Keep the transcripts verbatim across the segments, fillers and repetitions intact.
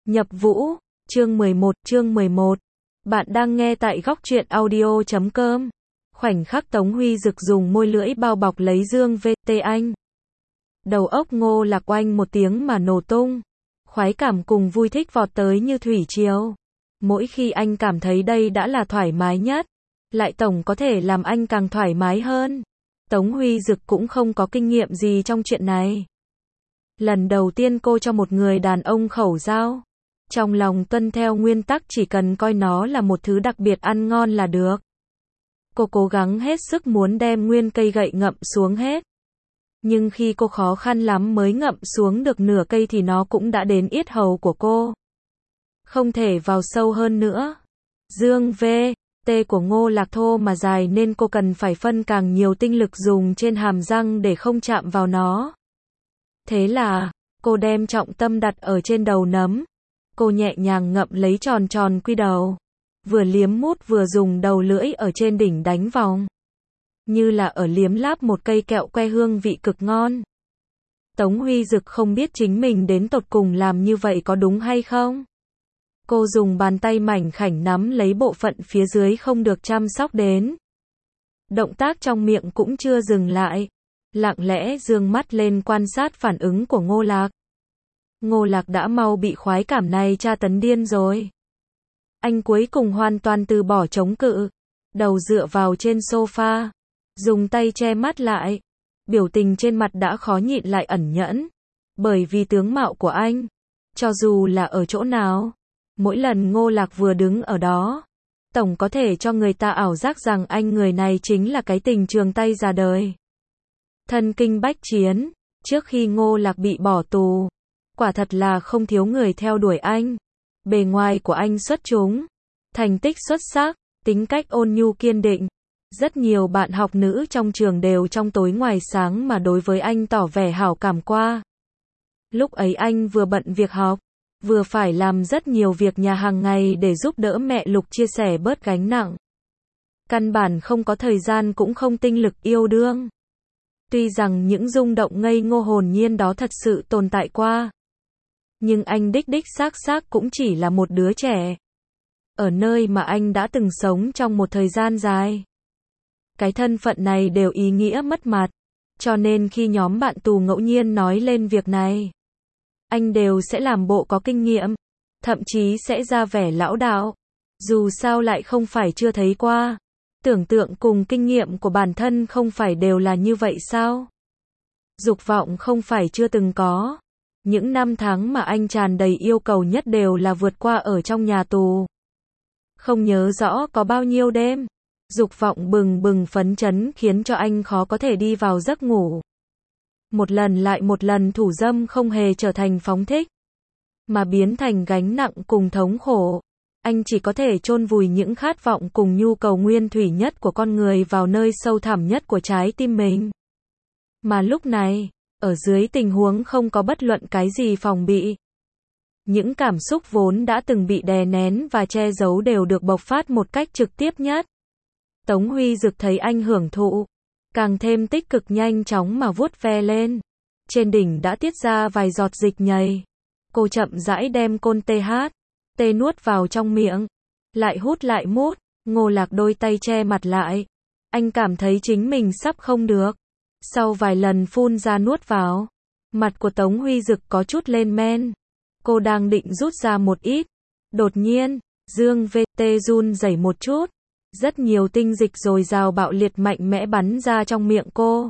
Nhập vũ, chương mười một, chương mười một. Bạn đang nghe tại góc truyện audio chấm com. Khoảnh khắc Tống Huy Dực dùng môi lưỡi bao bọc lấy Dương vê tê Anh. Đầu óc Ngô Lạc oanh một tiếng mà nổ tung. Khoái cảm cùng vui thích vọt tới như thủy triều. Mỗi khi anh cảm thấy đây đã là thoải mái nhất, lại tổng có thể làm anh càng thoải mái hơn. Tống Huy Dực cũng không có kinh nghiệm gì trong chuyện này. Lần đầu tiên cô cho một người đàn ông khẩu dao, trong lòng tuân theo nguyên tắc chỉ cần coi nó là một thứ đặc biệt ăn ngon là được. Cô cố gắng hết sức muốn đem nguyên cây gậy ngậm xuống hết. Nhưng khi cô khó khăn lắm mới ngậm xuống được nửa cây thì nó cũng đã đến yết hầu của cô. Không thể vào sâu hơn nữa. Dương vê tê của Ngô Lạc thô mà dài nên cô cần phải phân càng nhiều tinh lực dùng trên hàm răng để không chạm vào nó. Thế là, cô đem trọng tâm đặt ở trên đầu nấm. Cô nhẹ nhàng ngậm lấy tròn tròn quy đầu. Vừa liếm mút vừa dùng đầu lưỡi ở trên đỉnh đánh vòng. Như là ở liếm láp một cây kẹo que hương vị cực ngon. Tống Huy Dực không biết chính mình đến tột cùng làm như vậy có đúng hay không. Cô dùng bàn tay mảnh khảnh nắm lấy bộ phận phía dưới không được chăm sóc đến. Động tác trong miệng cũng chưa dừng lại. Lặng lẽ dương mắt lên quan sát phản ứng của Ngô Lạc. Ngô Lạc đã mau bị khoái cảm này tra tấn điên rồi. Anh cuối cùng hoàn toàn từ bỏ chống cự. Đầu dựa vào trên sofa. Dùng tay che mắt lại. Biểu tình trên mặt đã khó nhịn lại ẩn nhẫn. Bởi vì tướng mạo của anh, cho dù là ở chỗ nào, mỗi lần Ngô Lạc vừa đứng ở đó, tổng có thể cho người ta ảo giác rằng anh người này chính là cái tình trường tay già đời. Thân kinh bách chiến, trước khi Ngô Lạc bị bỏ tù, quả thật là không thiếu người theo đuổi anh. Bề ngoài của anh xuất chúng, thành tích xuất sắc, tính cách ôn nhu kiên định. Rất nhiều bạn học nữ trong trường đều trong tối ngoài sáng mà đối với anh tỏ vẻ hảo cảm qua. Lúc ấy anh vừa bận việc học, vừa phải làm rất nhiều việc nhà hàng ngày để giúp đỡ mẹ Lục chia sẻ bớt gánh nặng. Căn bản không có thời gian cũng không tinh lực yêu đương. Tuy rằng những rung động ngây ngô hồn nhiên đó thật sự tồn tại qua, nhưng anh đích đích xác xác cũng chỉ là một đứa trẻ. Ở nơi mà anh đã từng sống trong một thời gian dài. Cái thân phận này đều ý nghĩa mất mặt. Cho nên khi nhóm bạn tù ngẫu nhiên nói lên việc này, anh đều sẽ làm bộ có kinh nghiệm. Thậm chí sẽ ra vẻ lão đạo. Dù sao lại không phải chưa thấy qua. Tưởng tượng cùng kinh nghiệm của bản thân không phải đều là như vậy sao? Dục vọng không phải chưa từng có. Những năm tháng mà anh tràn đầy yêu cầu nhất đều là vượt qua ở trong nhà tù. Không nhớ rõ có bao nhiêu đêm. Dục vọng bừng bừng phấn chấn khiến cho anh khó có thể đi vào giấc ngủ. Một lần lại một lần thủ dâm không hề trở thành phóng thích, mà biến thành gánh nặng cùng thống khổ. Anh chỉ có thể chôn vùi những khát vọng cùng nhu cầu nguyên thủy nhất của con người vào nơi sâu thẳm nhất của trái tim mình. Mà lúc này, ở dưới tình huống không có bất luận cái gì phòng bị, những cảm xúc vốn đã từng bị đè nén và che giấu đều được bộc phát một cách trực tiếp nhất. Tống Huy Dực thấy anh hưởng thụ, càng thêm tích cực nhanh chóng mà vuốt ve lên. Trên đỉnh đã tiết ra vài giọt dịch nhầy. Cô chậm rãi đem côn tê hát, tê nuốt vào trong miệng. Lại hút lại mút. Ngô Lạc đôi tay che mặt lại. Anh cảm thấy chính mình sắp không được. Sau vài lần phun ra nuốt vào, mặt của Tống Huy Dực có chút lên men. Cô đang định rút ra một ít. Đột nhiên, Dương vê tê run rẩy một chút. Rất nhiều tinh dịch dồi dào bạo liệt mạnh mẽ bắn ra trong miệng cô.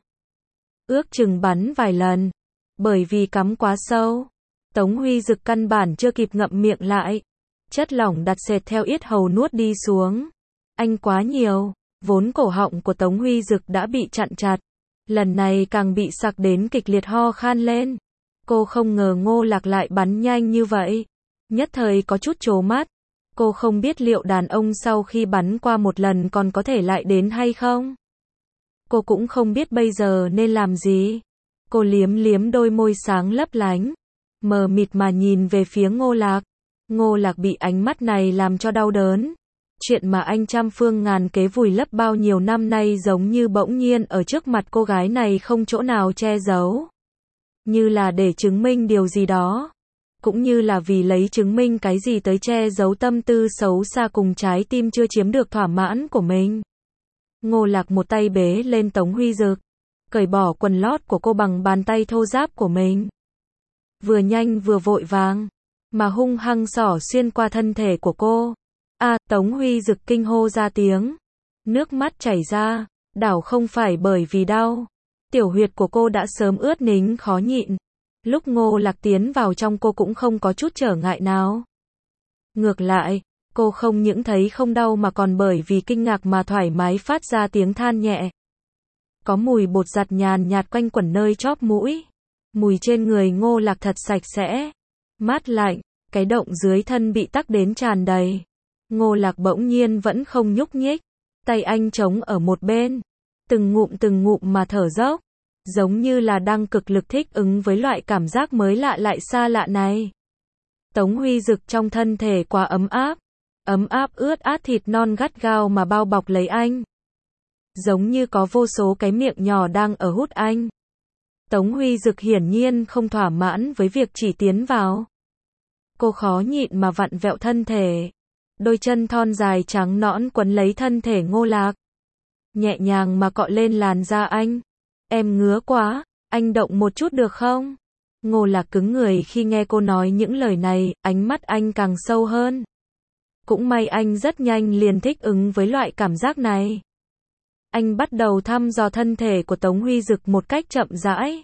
Ước chừng bắn vài lần. Bởi vì cắm quá sâu, Tống Huy Dực căn bản chưa kịp ngậm miệng lại. Chất lỏng đặt sệt theo yết hầu nuốt đi xuống. Anh quá nhiều, vốn cổ họng của Tống Huy Dực đã bị chặn chặt. Lần này càng bị sặc đến kịch liệt ho khan lên. Cô không ngờ Ngô Lạc lại bắn nhanh như vậy. Nhất thời có chút trố mắt. Cô không biết liệu đàn ông sau khi bắn qua một lần còn có thể lại đến hay không. Cô cũng không biết bây giờ nên làm gì. Cô liếm liếm đôi môi sáng lấp lánh, mờ mịt mà nhìn về phía Ngô Lạc. Ngô Lạc bị ánh mắt này làm cho đau đớn. Chuyện mà anh trăm phương ngàn kế vùi lấp bao nhiêu năm nay giống như bỗng nhiên ở trước mặt cô gái này không chỗ nào che giấu. Như là để chứng minh điều gì đó. cũng như là vì lấy chứng minh cái gì tới che giấu tâm tư xấu xa cùng trái tim chưa chiếm được thỏa mãn của mình. Ngô Lạc một tay bế lên Tống Huy Dực, cởi bỏ quần lót của cô bằng bàn tay thô ráp của mình. Vừa nhanh vừa vội vàng, mà hung hăng xỏ xuyên qua thân thể của cô. A, Tống Huy Dực kinh hô ra tiếng. Nước mắt chảy ra, đảo không phải bởi vì đau. Tiểu huyệt của cô đã sớm ướt nính khó nhịn. Lúc Ngô Lạc tiến vào trong cô cũng không có chút trở ngại nào. Ngược lại, cô không những thấy không đau mà còn bởi vì kinh ngạc mà thoải mái phát ra tiếng than nhẹ. Có mùi bột giặt nhàn nhạt quanh quẩn nơi chóp mũi. Mùi trên người Ngô Lạc thật sạch sẽ, mát lạnh, cái động dưới thân bị tắc đến tràn đầy. Ngô Lạc bỗng nhiên vẫn không nhúc nhích, tay anh chống ở một bên, từng ngụm từng ngụm mà thở dốc, giống như là đang cực lực thích ứng với loại cảm giác mới lạ lại xa lạ này. Tống Huy Dực trong thân thể quá ấm áp, ấm áp ướt át thịt non gắt gao mà bao bọc lấy anh. Giống như có vô số cái miệng nhỏ đang ở hút anh. Tống Huy Dực hiển nhiên không thỏa mãn với việc chỉ tiến vào. Cô khó nhịn mà vặn vẹo thân thể. Đôi chân thon dài trắng nõn quấn lấy thân thể Ngô Lạc. Nhẹ nhàng mà cọ lên làn da anh. Em ngứa quá, anh động một chút được không? Ngô Lạc cứng người khi nghe cô nói những lời này, ánh mắt anh càng sâu hơn. Cũng may anh rất nhanh liền thích ứng với loại cảm giác này. Anh bắt đầu thăm dò thân thể của Tống Huy Dực một cách chậm rãi.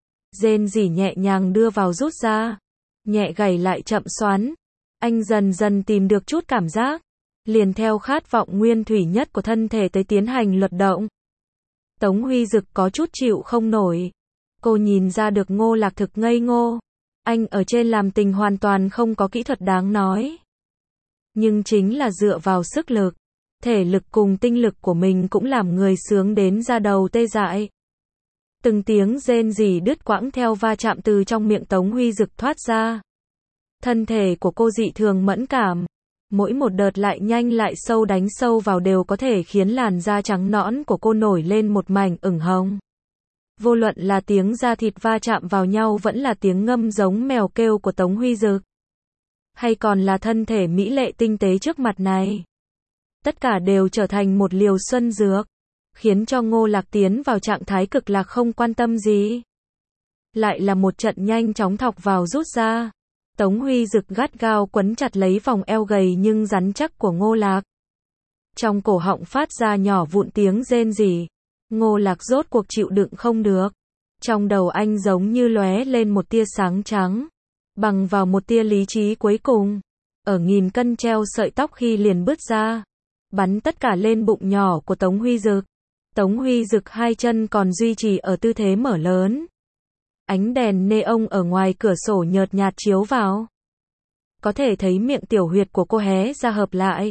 Rên rỉ nhẹ nhàng đưa vào rút ra. Nhẹ gảy lại chậm xoắn. Anh dần dần tìm được chút cảm giác. Liền theo khát vọng nguyên thủy nhất của thân thể tới tiến hành luật động. Tống Huy Dực có chút chịu không nổi. Cô nhìn ra được Ngô Lạc thực ngây ngô. Anh ở trên làm tình hoàn toàn không có kỹ thuật đáng nói. Nhưng chính là dựa vào sức lực, thể lực cùng tinh lực của mình cũng làm người sướng đến da đầu tê dại. Từng tiếng rên rỉ đứt quãng theo va chạm từ trong miệng Tống Huy Dực thoát ra. Thân thể của cô dị thường mẫn cảm. Mỗi một đợt lại nhanh lại sâu đánh sâu vào đều có thể khiến làn da trắng nõn của cô nổi lên một mảnh ửng hồng. Vô luận là tiếng da thịt va chạm vào nhau vẫn là tiếng ngâm giống mèo kêu của Tống Huy Dực. Hay còn là thân thể mỹ lệ tinh tế trước mặt này. Tất cả đều trở thành một liều xuân dược, khiến cho Ngô Lạc tiến vào trạng thái cực lạc không quan tâm gì. Lại là một trận nhanh chóng thọc vào rút ra. Tống Huy Dực gắt gao quấn chặt lấy vòng eo gầy nhưng rắn chắc của Ngô Lạc. Trong cổ họng phát ra nhỏ vụn tiếng rên rỉ. Ngô Lạc rốt cuộc chịu đựng không được. Trong đầu anh giống như lóe lên một tia sáng trắng. Bằng vào một tia lý trí cuối cùng. Ở nghìn cân treo sợi tóc khi liền bứt ra. Bắn tất cả lên bụng nhỏ của Tống Huy Dực. Tống Huy Dực hai chân còn duy trì ở tư thế mở lớn. Ánh đèn neon ở ngoài cửa sổ nhợt nhạt chiếu vào. Có thể thấy miệng tiểu huyệt của cô hé ra hợp lại.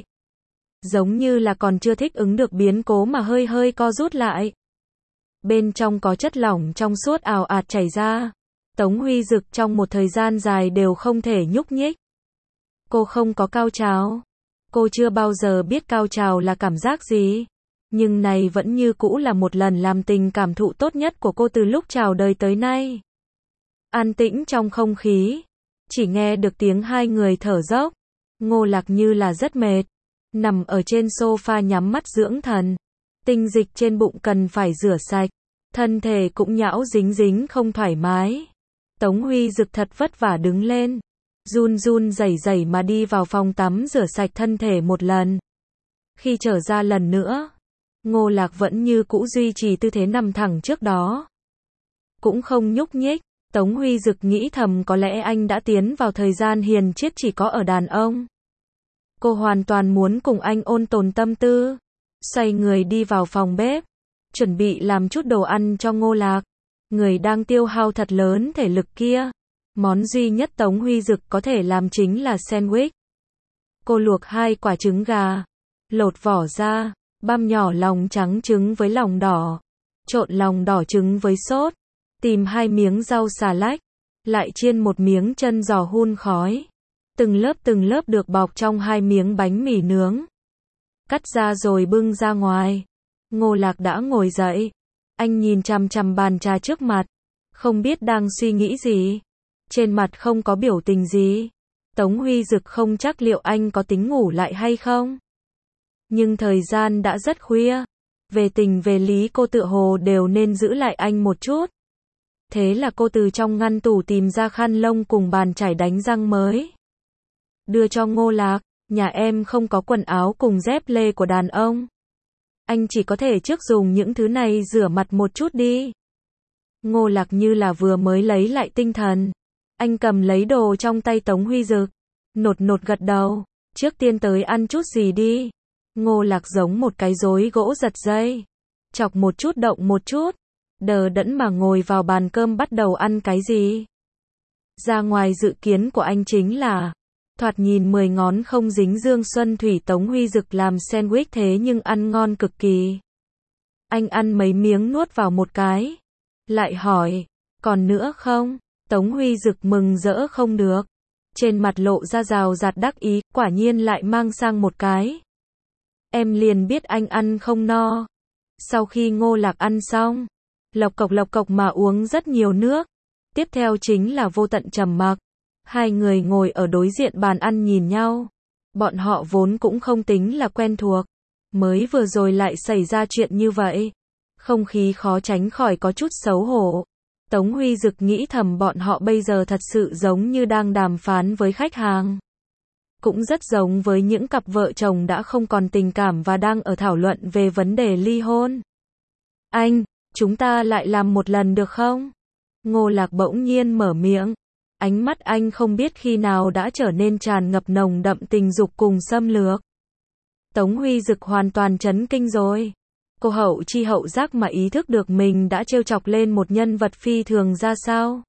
Giống như là còn chưa thích ứng được biến cố mà hơi hơi co rút lại. Bên trong có chất lỏng trong suốt ào ạt chảy ra. Tống Huy Dực trong một thời gian dài đều không thể nhúc nhích. Cô không có cao trào. Cô chưa bao giờ biết cao trào là cảm giác gì. Nhưng này vẫn như cũ là một lần làm tình cảm thụ tốt nhất của cô từ lúc chào đời tới nay. An tĩnh trong không khí. Chỉ nghe được tiếng hai người thở dốc. Ngô Lạc như là rất mệt. Nằm ở trên sofa nhắm mắt dưỡng thần. Tinh dịch trên bụng cần phải rửa sạch. Thân thể cũng nhão dính dính không thoải mái. Tống Huy Dực thật vất vả đứng lên. Run run rẩy rẩy mà đi vào phòng tắm rửa sạch thân thể một lần. Khi trở ra lần nữa, Ngô Lạc vẫn như cũ duy trì tư thế nằm thẳng trước đó. Cũng không nhúc nhích. Tống Huy Dực nghĩ thầm có lẽ anh đã tiến vào thời gian hiền triết chỉ có ở đàn ông. Cô hoàn toàn muốn cùng anh ôn tồn tâm tư. Xoay người đi vào phòng bếp. Chuẩn bị làm chút đồ ăn cho Ngô Lạc. Người đang tiêu hao thật lớn thể lực kia. Món duy nhất Tống Huy Dực có thể làm chính là sandwich. Cô luộc hai quả trứng gà. Lột vỏ ra. Băm nhỏ lòng trắng trứng với lòng đỏ. Trộn lòng đỏ trứng với sốt. Tìm hai miếng rau xà lách. Lại chiên một miếng chân giò hun khói. Từng lớp từng lớp được bọc trong hai miếng bánh mì nướng. Cắt ra rồi bưng ra ngoài. Ngô Lạc đã ngồi dậy. Anh nhìn chằm chằm bàn trà trước mặt. Không biết đang suy nghĩ gì. trên mặt không có biểu tình gì. Tống Huy Dực không chắc liệu anh có tính ngủ lại hay không. Nhưng thời gian đã rất khuya. Về tình về lý cô tựa hồ đều nên giữ lại anh một chút. Thế là cô từ trong ngăn tủ tìm ra khăn lông cùng bàn chải đánh răng mới. Đưa cho Ngô Lạc, nhà em không có quần áo cùng dép lê của đàn ông. Anh chỉ có thể trước dùng những thứ này rửa mặt một chút đi. Ngô Lạc như là vừa mới lấy lại tinh thần. Anh cầm lấy đồ trong tay Tống Huy Dực. Nột nột gật đầu. Trước tiên tới ăn chút gì đi. Ngô Lạc giống một cái rối gỗ giật dây. Chọc một chút động một chút. Đờ đẫn mà ngồi vào bàn cơm bắt đầu ăn cái gì. Ra ngoài dự kiến của anh chính là thoạt nhìn mười ngón không dính dương xuân thủy. Tống Huy Dực làm sandwich thế nhưng ăn ngon cực kỳ. Anh ăn mấy miếng nuốt vào một cái. Lại hỏi, còn nữa không? Tống Huy Dực mừng rỡ không được. Trên mặt lộ ra rào rạt đắc ý, quả nhiên lại mang sang một cái. Em liền biết anh ăn không no. Sau khi Ngô Lạc ăn xong, lộc cộc lộc cộc mà uống rất nhiều nước. Tiếp theo chính là vô tận trầm mặc. Hai người ngồi ở đối diện bàn ăn nhìn nhau. Bọn họ vốn cũng không tính là quen thuộc. Mới vừa rồi lại xảy ra chuyện như vậy. Không khí khó tránh khỏi có chút xấu hổ. Tống Huy Dực nghĩ thầm bọn họ bây giờ thật sự giống như đang đàm phán với khách hàng. Cũng rất giống với những cặp vợ chồng đã không còn tình cảm và đang ở thảo luận về vấn đề ly hôn. Anh, chúng ta lại làm một lần được không? Ngô Lạc bỗng nhiên mở miệng. Ánh mắt anh không biết khi nào đã trở nên tràn ngập nồng đậm tình dục cùng xâm lược. Tống Huy Dực hoàn toàn chấn kinh rồi. Cô hậu chi hậu giác mà ý thức được mình đã trêu chọc lên một nhân vật phi thường ra sao.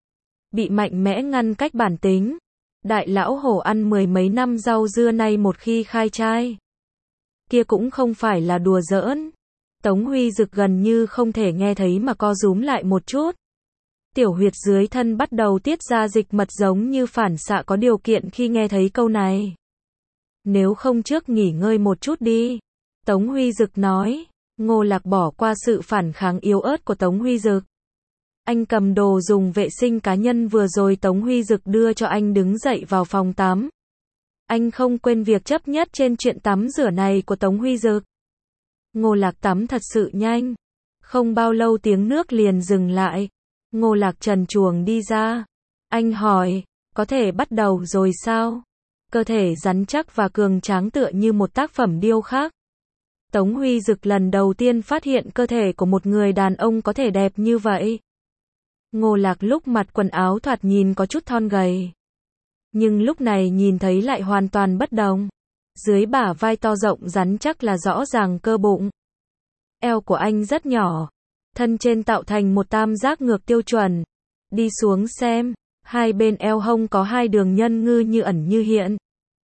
Bị mạnh mẽ ngăn cách bản tính. Đại lão hổ ăn mười mấy năm rau dưa nay một khi khai trai. Kia cũng không phải là đùa giỡn. Tống Huy Dực gần như không thể nghe thấy mà co rúm lại một chút. Tiểu huyệt dưới thân bắt đầu tiết ra dịch mật giống như phản xạ có điều kiện khi nghe thấy câu này. Nếu không trước nghỉ ngơi một chút đi. Tống Huy Dực nói. Ngô Lạc bỏ qua sự phản kháng yếu ớt của Tống Huy Dực. Anh cầm đồ dùng vệ sinh cá nhân vừa rồi Tống Huy Dực đưa cho anh đứng dậy vào phòng tắm. Anh không quên việc chấp nhất trên chuyện tắm rửa này của Tống Huy Dực. Ngô Lạc tắm thật sự nhanh. Không bao lâu tiếng nước liền dừng lại. Ngô Lạc trần truồng đi ra. Anh hỏi, có thể bắt đầu rồi sao? Cơ thể rắn chắc và cường tráng tựa như một tác phẩm điêu khắc. Tống Huy Dực lần đầu tiên phát hiện cơ thể của một người đàn ông có thể đẹp như vậy. Ngô Lạc lúc mặc quần áo thoạt nhìn có chút thon gầy. Nhưng lúc này nhìn thấy lại hoàn toàn bất đồng. Dưới bả vai to rộng rắn chắc là rõ ràng cơ bụng. Eo của anh rất nhỏ. Thân trên tạo thành một tam giác ngược tiêu chuẩn. Đi xuống xem. Hai bên eo hông có hai đường nhân ngư như ẩn như hiện.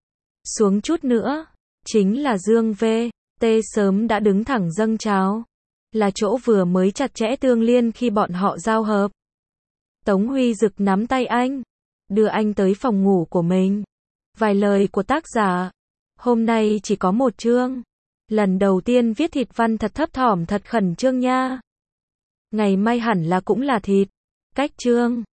Xuống chút nữa. Chính là dương V. T sớm đã đứng thẳng dâng trào. Là chỗ vừa mới chặt chẽ tương liên khi bọn họ giao hợp. Tống Huy Dực nắm tay anh. Đưa anh tới phòng ngủ của mình. Vài lời của tác giả. Hôm nay chỉ có một chương. Lần đầu tiên viết thịt văn thật thấp thỏm thật khẩn trương nha. Ngày mai hẳn là cũng là thịt. Cách chương.